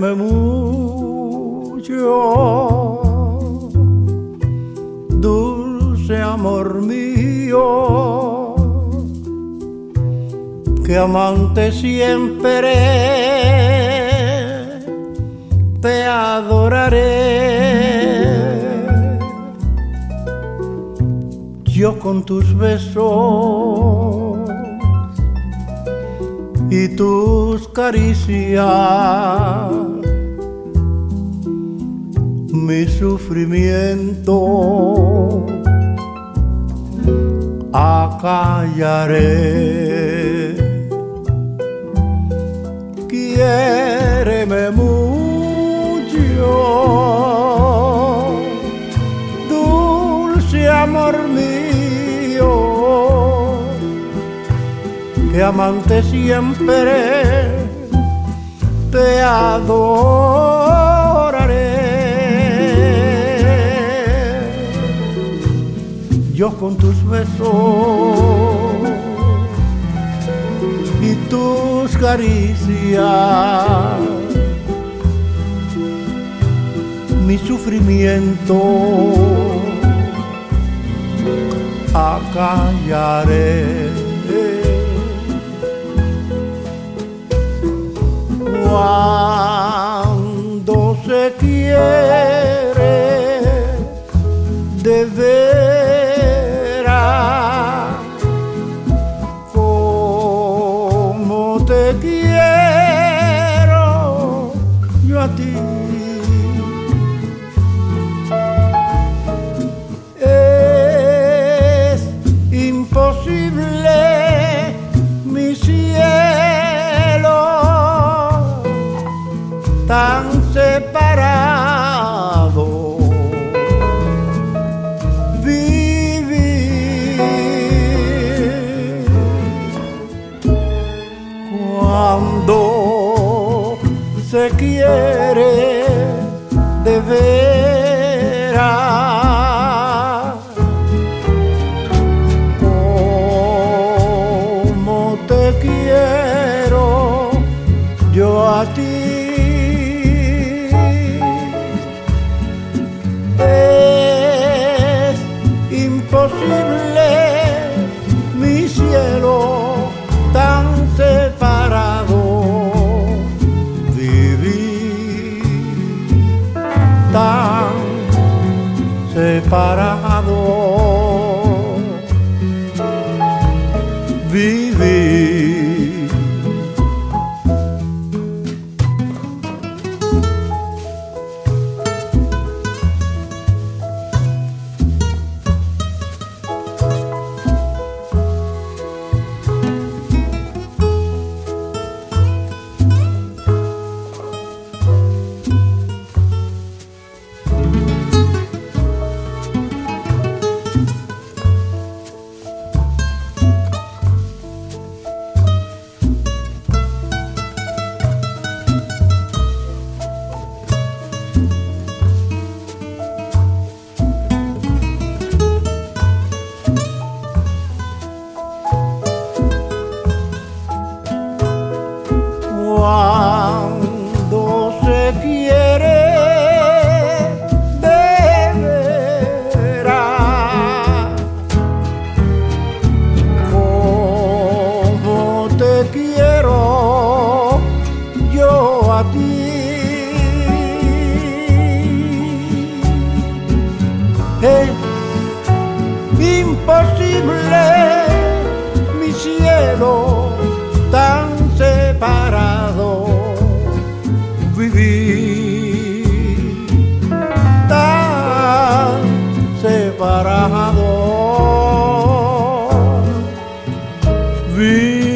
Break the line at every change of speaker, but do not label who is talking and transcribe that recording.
quiéreme mucho, dulce amor mío, que amante siempre te adoraré. Yo con tus besos y tus caricias mi sufrimiento acallaré. Quiéreme mucho, dulce amor mío, que amante siempre te adoraré. Yo con tus besos y tus caricias mi sufrimiento acallaré. Cuando se quiere de veras, como te quiero yo a ti, es imposible mi cielo tan separado vivir. Cuando se quiere de veras, como te quiero yo a ti, es imposible mi cielo tan separado vivir, tan separado vivir. Cuando se quiere de veras, como te quiero yo a ti, es imposible mi cielo tan separado vivir, tan separado vivir.